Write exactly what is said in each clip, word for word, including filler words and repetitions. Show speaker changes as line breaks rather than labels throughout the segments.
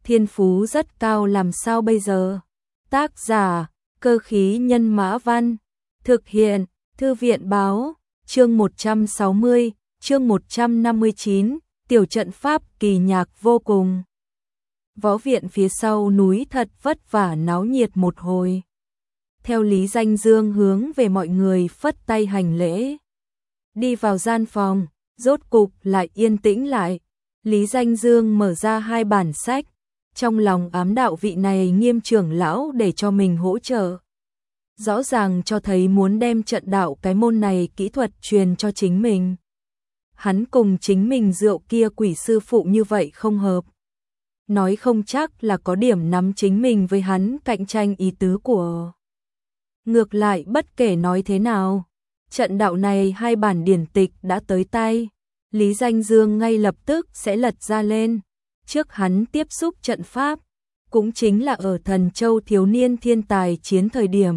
thiên phú rất cao làm sao bây giờ? Tác giả, Cơ khí nhân mã văn, thực hiện, Thư viện báo, chương một trăm sáu mươi, chương một trăm năm mươi chín, tiểu trận pháp kỳ nhạc vô cùng. Võ viện phía sau núi thật vất vả náo nhiệt một hồi. Theo Lý Danh Dương hướng về mọi người phất tay hành lễ. Đi vào gian phòng, rốt cục lại yên tĩnh lại. Lý Danh Dương mở ra hai bản sách, trong lòng ám đạo vị này Nghiêm trưởng lão để cho mình hỗ trợ. Rõ ràng cho thấy muốn đem trận đạo cái môn này kỹ thuật truyền cho chính mình. Hắn cùng chính mình rượu kia quỷ sư phụ như vậy không hợp. Nói không chắc là có điểm nắm chính mình với hắn cạnh tranh ý tứ của. Ngược lại bất kể nói thế nào, trận đạo này hai bản điển tịch đã tới tay. Lý Danh Dương ngay lập tức sẽ lật ra lên. Trước hắn tiếp xúc trận pháp, cũng chính là ở Thần Châu thiếu niên thiên tài chiến thời điểm.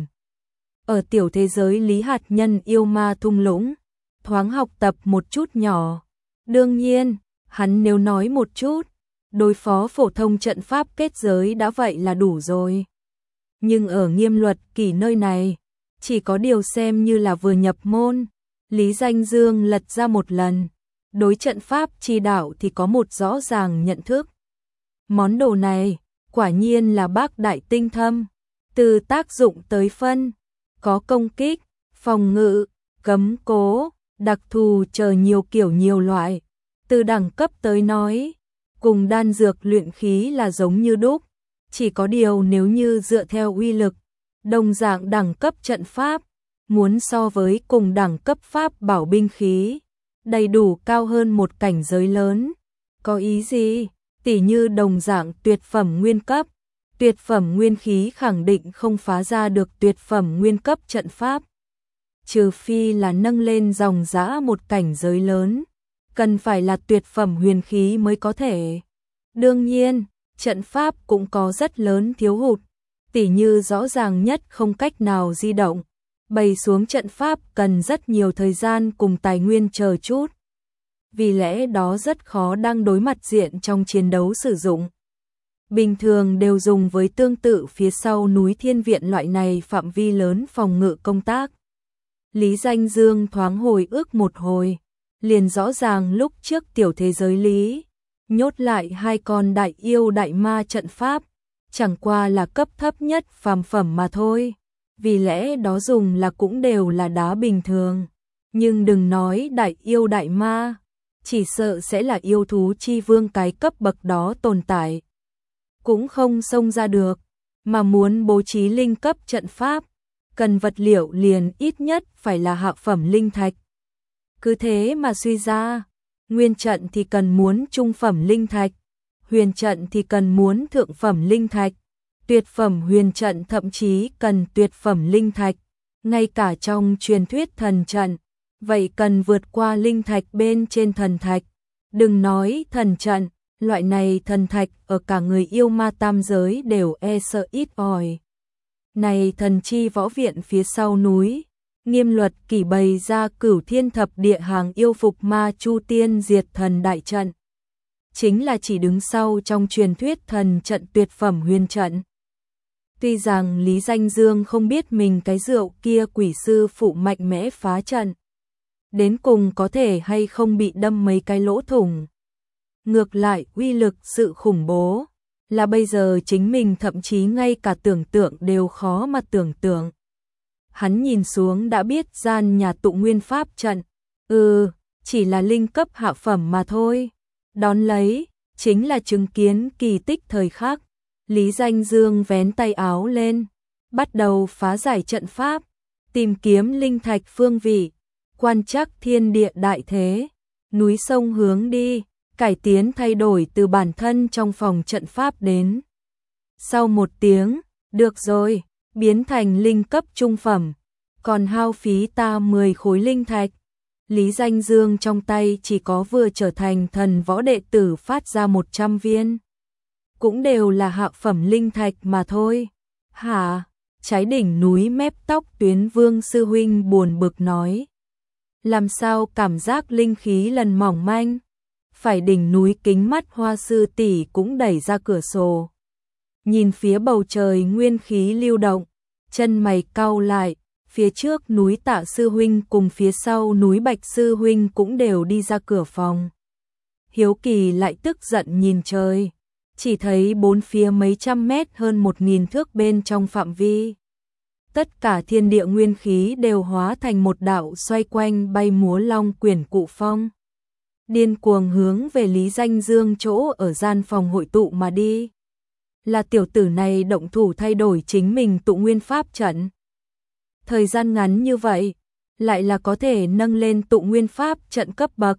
Ở tiểu thế giới Lý hạt nhân yêu ma thung lũng, thoáng học tập một chút nhỏ. Đương nhiên, hắn nếu nói một chút, đối phó phổ thông trận pháp kết giới đã vậy là đủ rồi. Nhưng ở Nghiêm luật kỷ nơi này, chỉ có điều xem như là vừa nhập môn. Lý Danh Dương lật ra một lần, đối trận pháp chi đạo thì có một rõ ràng nhận thức. Món đồ này, quả nhiên là bác đại tinh thâm, từ tác dụng tới phân, có công kích, phòng ngự, cấm cố, đặc thù chờ nhiều kiểu nhiều loại. Từ đẳng cấp tới nói, cùng đan dược luyện khí là giống như đúc, chỉ có điều nếu như dựa theo uy lực, đồng dạng đẳng cấp trận pháp, muốn so với cùng đẳng cấp pháp bảo binh khí, đầy đủ cao hơn một cảnh giới lớn. Có ý gì? Tỉ như đồng dạng tuyệt phẩm nguyên cấp, tuyệt phẩm nguyên khí khẳng định không phá ra được tuyệt phẩm nguyên cấp trận pháp. Trừ phi là nâng lên dòng dã một cảnh giới lớn, cần phải là tuyệt phẩm huyền khí mới có thể. Đương nhiên, trận pháp cũng có rất lớn thiếu hụt, tỉ như rõ ràng nhất không cách nào di động, bày xuống trận pháp cần rất nhiều thời gian cùng tài nguyên chờ chút. Vì lẽ đó rất khó đang đối mặt diện trong chiến đấu sử dụng. Bình thường đều dùng với tương tự phía sau núi thiên viện loại này phạm vi lớn phòng ngự công tác. Lý Danh Dương thoáng hồi ức một hồi, liền rõ ràng lúc trước tiểu thế giới Lý, nhốt lại hai con đại yêu đại ma trận pháp, chẳng qua là cấp thấp nhất phàm phẩm mà thôi. Vì lẽ đó dùng là cũng đều là đá bình thường. Nhưng đừng nói đại yêu đại ma, chỉ sợ sẽ là yêu thú chi vương cái cấp bậc đó tồn tại. Cũng không xông ra được, mà muốn bố trí linh cấp trận pháp, cần vật liệu liền ít nhất phải là hạ phẩm linh thạch. Cứ thế mà suy ra, nguyên trận thì cần muốn trung phẩm linh thạch, huyền trận thì cần muốn thượng phẩm linh thạch, tuyệt phẩm huyền trận thậm chí cần tuyệt phẩm linh thạch, ngay cả trong truyền thuyết thần trận, vậy cần vượt qua linh thạch bên trên thần thạch. Đừng nói thần trận, loại này thần thạch ở cả người yêu ma tam giới đều e sợ ít ỏi. Này thần chi võ viện phía sau núi, Nghiêm luật kỷ bày ra cửu thiên thập địa hàng yêu phục ma chu tiên diệt thần đại trận. Chính là chỉ đứng sau trong truyền thuyết thần trận tuyệt phẩm huyền trận. Tuy rằng Lý Danh Dương không biết mình cái rượu kia quỷ sư phụ mạnh mẽ phá trận, đến cùng có thể hay không bị đâm mấy cái lỗ thủng. Ngược lại uy lực sự khủng bố, là bây giờ chính mình thậm chí ngay cả tưởng tượng đều khó mà tưởng tượng. Hắn nhìn xuống đã biết gian nhà tụ nguyên pháp trận, ừ, chỉ là linh cấp hạ phẩm mà thôi. Đón lấy, chính là chứng kiến kỳ tích thời khắc. Lý Danh Dương vén tay áo lên, bắt đầu phá giải trận pháp, tìm kiếm linh thạch phương vị, quan trắc thiên địa đại thế, núi sông hướng đi, cải tiến thay đổi từ bản thân trong phòng trận pháp đến. Sau một tiếng, được rồi, biến thành linh cấp trung phẩm, còn hao phí ta mười khối linh thạch. Lý Danh Dương trong tay chỉ có vừa trở thành thần võ đệ tử phát ra một trăm viên. Cũng đều là hạ phẩm linh thạch mà thôi. Hả? Trái đỉnh núi mép tóc Tuyến Vương sư huynh buồn bực nói. Làm sao cảm giác linh khí lần mỏng manh? phải đỉnh núi Kính Mắt Hoa sư tỷ cũng đẩy ra cửa sổ. Nhìn phía bầu trời nguyên khí lưu động, chân mày cau lại, phía trước núi Tạ sư huynh cùng phía sau núi Bạch sư huynh cũng đều đi ra cửa phòng. Hiếu Kỳ lại tức giận nhìn trời, chỉ thấy bốn phía mấy trăm mét hơn một nghìn thước bên trong phạm vi. Tất cả thiên địa nguyên khí đều hóa thành một đạo xoay quanh bay múa long quyển cụ phong. Điên cuồng hướng về Lý Danh Dương chỗ ở gian phòng hội tụ mà đi. Là tiểu tử này động thủ thay đổi chính mình tụ nguyên pháp trận. Thời gian ngắn như vậy, lại là có thể nâng lên tụ nguyên pháp trận cấp bậc.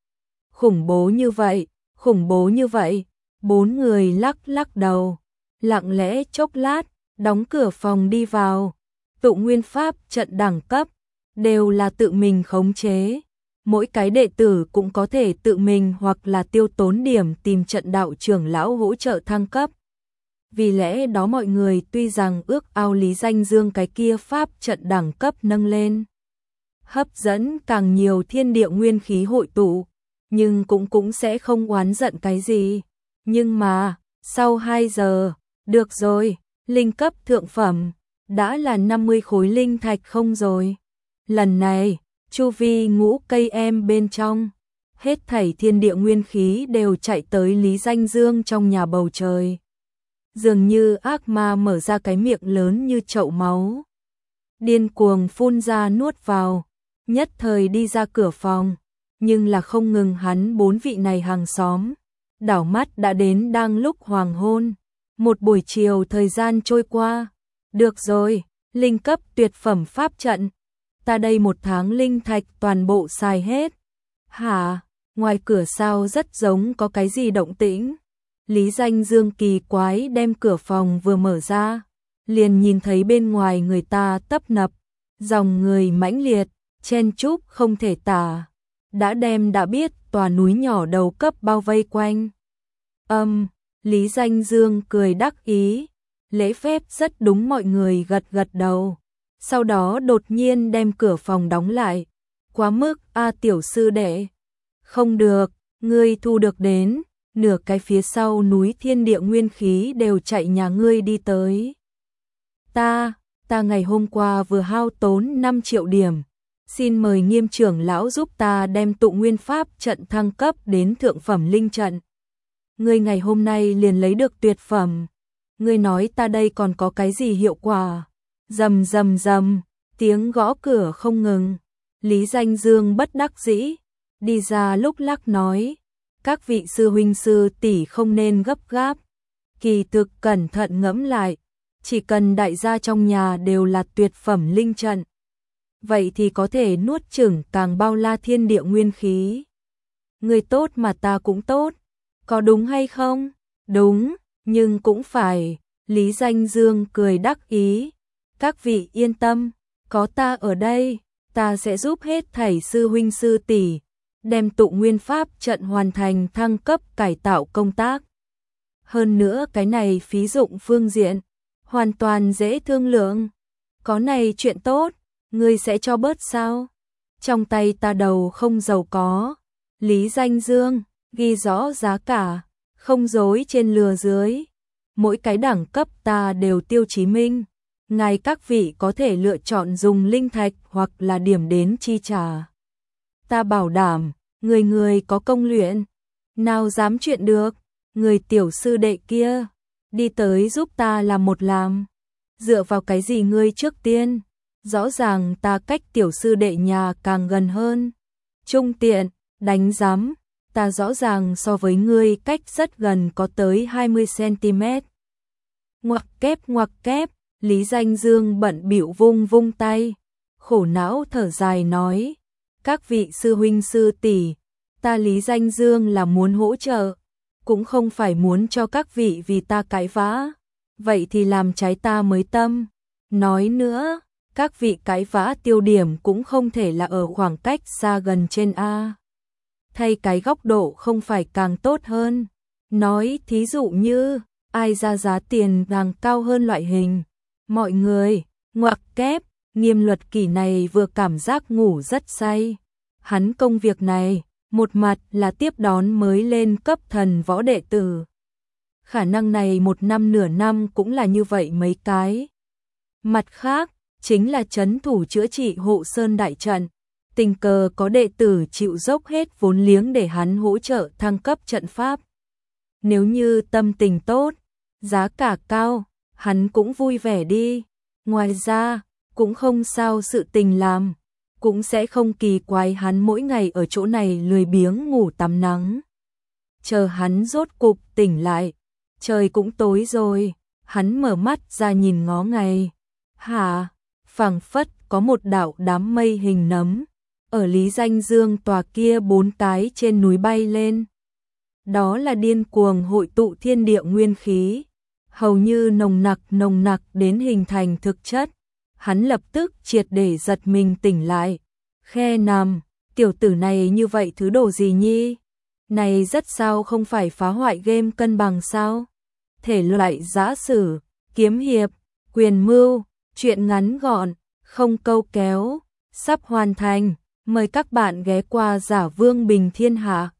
Khủng bố như vậy, khủng bố như vậy, bốn người lắc lắc đầu, lặng lẽ chốc lát, đóng cửa phòng đi vào. Tụ nguyên pháp trận đẳng cấp, đều là tự mình khống chế. Mỗi cái đệ tử cũng có thể tự mình hoặc là tiêu tốn điểm tìm trận đạo trưởng lão hỗ trợ thăng cấp. Vì lẽ đó mọi người tuy rằng ước ao Lý Danh Dương cái kia pháp trận đẳng cấp nâng lên, hấp dẫn càng nhiều thiên địa nguyên khí hội tụ, nhưng cũng cũng sẽ không oán giận cái gì. Nhưng mà, sau hai giờ, được rồi, linh cấp thượng phẩm, đã là năm mươi khối linh thạch không rồi. Lần này, chu vi ngũ cây em bên trong, hết thảy thiên địa nguyên khí đều chạy tới Lý Danh Dương trong nhà bầu trời. Dường như ác ma mở ra cái miệng lớn như chậu máu, điên cuồng phun ra nuốt vào, nhất thời đi ra cửa phòng, nhưng là không ngừng hắn bốn vị này hàng xóm. Đảo mắt đã đến đang lúc hoàng hôn, một buổi chiều thời gian trôi qua. Được rồi, linh cấp tuyệt phẩm pháp trận, ta đây một tháng linh thạch toàn bộ xài hết. Hả? Ngoài cửa sao rất giống có cái gì động tĩnh. Lý Danh Dương kỳ quái đem cửa phòng vừa mở ra, liền nhìn thấy bên ngoài người ta tấp nập, dòng người mãnh liệt, chen chúc không thể tả, đã đem đã biết tòa núi nhỏ đầu cấp bao vây quanh. Âm, um, Lý Danh Dương cười đắc ý, lễ phép rất đúng, mọi người gật gật đầu. Sau đó đột nhiên đem cửa phòng đóng lại. Quá mức a tiểu sư đệ. Không được, ngươi thu được đến, nửa cái phía sau núi thiên địa nguyên khí đều chạy nhà ngươi đi tới. Ta, ta ngày hôm qua vừa hao tốn năm triệu điểm. Xin mời Nghiêm trưởng lão giúp ta đem tụ nguyên pháp trận thăng cấp đến thượng phẩm linh trận. Ngươi ngày hôm nay liền lấy được tuyệt phẩm. Ngươi nói ta đây còn có cái gì hiệu quả? Rầm rầm rầm, tiếng gõ cửa không ngừng. Lý Danh Dương bất đắc dĩ, đi ra lúc lắc nói, các vị sư huynh sư tỷ không nên gấp gáp. Kỳ thực cẩn thận ngẫm lại, chỉ cần đại gia trong nhà đều là tuyệt phẩm linh trận, vậy thì có thể nuốt chửng càng bao la thiên địa nguyên khí. Người tốt mà ta cũng tốt, có đúng hay không? Đúng, nhưng cũng phải. Lý Danh Dương cười đắc ý, các vị yên tâm, có ta ở đây, ta sẽ giúp hết thảy sư huynh sư tỷ đem tụ nguyên pháp trận hoàn thành thăng cấp cải tạo công tác. Hơn nữa cái này phí dụng phương diện, hoàn toàn dễ thương lượng. Có này chuyện tốt, ngươi sẽ cho bớt sao? Trong tay ta đầu không giàu có. Lý Danh Dương, ghi rõ giá cả, không dối trên lừa dưới. Mỗi cái đẳng cấp ta đều tiêu chí minh. Ngài các vị có thể lựa chọn dùng linh thạch hoặc là điểm đến chi trả. Ta bảo đảm, người người có công luyện, nào dám chuyện được. Người tiểu sư đệ kia, đi tới giúp ta làm một làm. Dựa vào cái gì ngươi trước tiên? Rõ ràng ta cách tiểu sư đệ nhà càng gần hơn. Trung tiện, đánh giám, ta rõ ràng so với ngươi cách rất gần có tới hai mươi xăng-ti-mét. Ngoặc kép ngoặc kép, Lý Danh Dương bận bịu vung vung tay, khổ não thở dài nói, các vị sư huynh sư tỷ, ta Lý Danh Dương là muốn hỗ trợ, cũng không phải muốn cho các vị vì ta cãi vã, vậy thì làm trái ta mới tâm. Nói nữa, các vị cãi vã tiêu điểm cũng không thể là ở khoảng cách xa gần trên A. Thay cái góc độ không phải càng tốt hơn. Nói thí dụ như, ai ra giá tiền càng cao hơn loại hình. Mọi người, ngoặc kép, Nghiêm Luật Kỷ này vừa cảm giác ngủ rất say. Hắn công việc này, một mặt là tiếp đón mới lên cấp thần võ đệ tử. Khả năng này một năm nửa năm cũng là như vậy mấy cái. Mặt khác, chính là trấn thủ chữa trị hộ sơn đại trận. Tình cờ có đệ tử chịu dốc hết vốn liếng để hắn hỗ trợ thăng cấp trận pháp. Nếu như tâm tình tốt, giá cả cao, hắn cũng vui vẻ đi. Ngoài ra, cũng không sao sự tình làm, cũng sẽ không kỳ quái hắn mỗi ngày ở chỗ này lười biếng ngủ tắm nắng. Chờ hắn rốt cục tỉnh lại, trời cũng tối rồi, hắn mở mắt ra nhìn ngó ngày. Hả? Phảng phất có một đạo đám mây hình nấm ở Lý Danh Dương tòa kia bốn cái trên núi bay lên. Đó là điên cuồng hội tụ thiên địa nguyên khí, hầu như nồng nặc nồng nặc đến hình thành thực chất. Hắn lập tức triệt để giật mình tỉnh lại. Khe nằm, tiểu tử này như vậy thứ đồ gì nhi? Này rất sao không phải phá hoại game cân bằng sao? Thể loại giã sử, kiếm hiệp, quyền mưu, truyện ngắn gọn, không câu kéo, sắp hoàn thành. Mời các bạn ghé qua Giả Vương Bình Thiên Hạ.